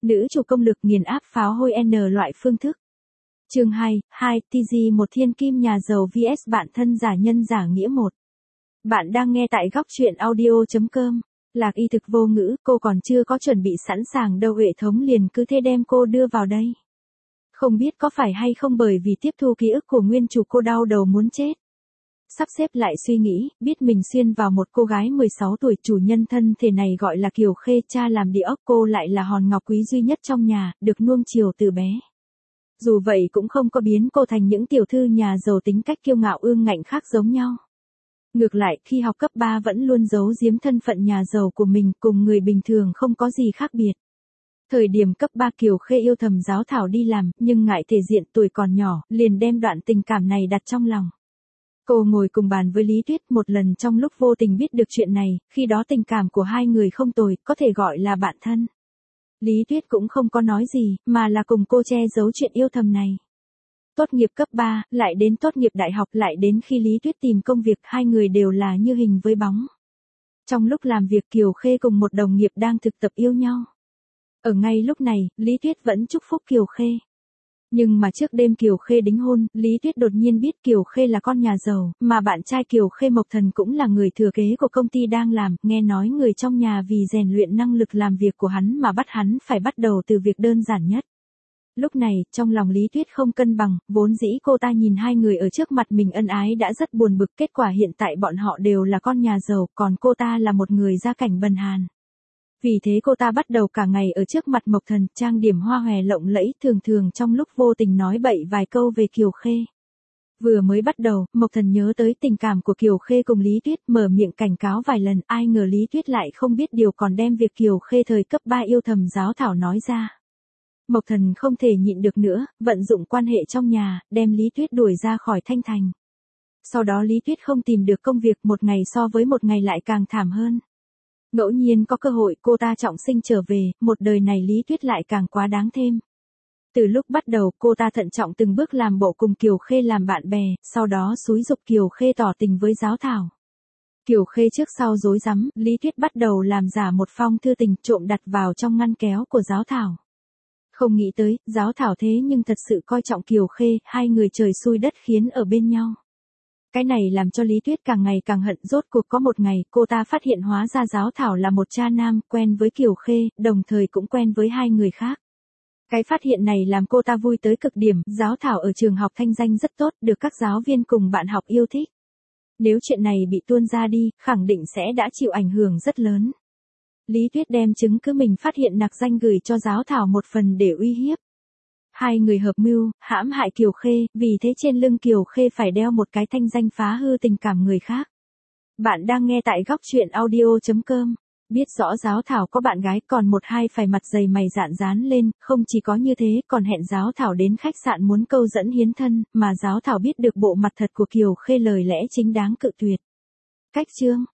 Nữ chủ công lực nghiền áp pháo hôi N loại phương thức. Chương 2, TG một thiên kim nhà giàu vs bạn thân giả nhân giả nghĩa 1. Bạn đang nghe tại góc truyện audio.com. Lạc Y thực vô ngữ, cô còn chưa có chuẩn bị sẵn sàng đâu, hệ thống liền cứ thế đem cô đưa vào đây. Không biết có phải hay không bởi vì tiếp thu ký ức của nguyên chủ cô đau đầu muốn chết. Sắp xếp lại suy nghĩ, biết mình xuyên vào một cô gái 16 tuổi, chủ nhân thân thể này gọi là Kiều Khê, cha làm địa ốc, cô lại là hòn ngọc quý duy nhất trong nhà, được nuông chiều từ bé. Dù vậy cũng không có biến cô thành những tiểu thư nhà giàu tính cách kiêu ngạo ương ngạnh khác giống nhau. Ngược lại, khi học cấp 3 vẫn luôn giấu giếm thân phận nhà giàu của mình, cùng người bình thường không có gì khác biệt. Thời điểm cấp 3 Kiều Khê yêu thầm Giáo Thảo đi làm, nhưng ngại thể diện tuổi còn nhỏ, liền đem đoạn tình cảm này đặt trong lòng. Cô ngồi cùng bàn với Lý Tuyết, một lần trong lúc vô tình biết được chuyện này, khi đó tình cảm của hai người không tồi, có thể gọi là bạn thân. Lý Tuyết cũng không có nói gì, mà là cùng cô che giấu chuyện yêu thầm này. Tốt nghiệp cấp 3, lại đến tốt nghiệp đại học, lại đến khi Lý Tuyết tìm công việc, hai người đều là như hình với bóng. Trong lúc làm việc, Kiều Khê cùng một đồng nghiệp đang thực tập yêu nhau. Ở ngay lúc này, Lý Tuyết vẫn chúc phúc Kiều Khê. Nhưng mà trước đêm Kiều Khê đính hôn, Lý Tuyết đột nhiên biết Kiều Khê là con nhà giàu, mà bạn trai Kiều Khê Mộc Thần cũng là người thừa kế của công ty đang làm, nghe nói người trong nhà vì rèn luyện năng lực làm việc của hắn mà bắt hắn phải bắt đầu từ việc đơn giản nhất. Lúc này, trong lòng Lý Tuyết không cân bằng, vốn dĩ cô ta nhìn hai người ở trước mặt mình ân ái đã rất buồn bực, kết quả hiện tại bọn họ đều là con nhà giàu, còn cô ta là một người gia cảnh bần hàn. Vì thế cô ta bắt đầu cả ngày ở trước mặt Mộc Thần, trang điểm hoa hòe lộng lẫy, thường thường trong lúc vô tình nói bậy vài câu về Kiều Khê. Vừa mới bắt đầu, Mộc Thần nhớ tới tình cảm của Kiều Khê cùng Lý Tuyết, mở miệng cảnh cáo vài lần, ai ngờ Lý Tuyết lại không biết điều, còn đem việc Kiều Khê thời cấp 3 yêu thầm Giáo Thảo nói ra. Mộc Thần không thể nhịn được nữa, vận dụng quan hệ trong nhà, đem Lý Tuyết đuổi ra khỏi Thanh Thành. Sau đó Lý Tuyết không tìm được công việc, một ngày so với một ngày lại càng thảm hơn. Ngẫu nhiên có cơ hội cô ta trọng sinh trở về, một đời này Lý Tuyết lại càng quá đáng thêm. Từ lúc bắt đầu cô ta thận trọng từng bước làm bộ cùng Kiều Khê làm bạn bè, sau đó xúi giục Kiều Khê tỏ tình với Giáo Thảo. Kiều Khê trước sau dối rắm, Lý Tuyết bắt đầu làm giả một phong thư tình trộm đặt vào trong ngăn kéo của Giáo Thảo. Không nghĩ tới, Giáo Thảo thế nhưng thật sự coi trọng Kiều Khê, hai người trời xui đất khiến ở bên nhau. Cái này làm cho Lý Tuyết càng ngày càng hận, rốt cuộc có một ngày, cô ta phát hiện hóa ra Giáo Thảo là một cha nam, quen với Kiều Khê, đồng thời cũng quen với hai người khác. Cái phát hiện này làm cô ta vui tới cực điểm, Giáo Thảo ở trường học thanh danh rất tốt, được các giáo viên cùng bạn học yêu thích. Nếu chuyện này bị tuôn ra đi, khẳng định sẽ đã chịu ảnh hưởng rất lớn. Lý Tuyết đem chứng cứ mình phát hiện nặc danh gửi cho Giáo Thảo một phần để uy hiếp. Hai người hợp mưu, hãm hại Kiều Khê, vì thế trên lưng Kiều Khê phải đeo một cái thanh danh phá hư tình cảm người khác. Bạn đang nghe tại góc truyện audio.com. Biết rõ Giáo Thảo có bạn gái, còn một hai phải mặt dày mày dạn dán lên, không chỉ có như thế, còn hẹn Giáo Thảo đến khách sạn muốn câu dẫn hiến thân, mà Giáo Thảo biết được bộ mặt thật của Kiều Khê, lời lẽ chính đáng cự tuyệt. Cách chương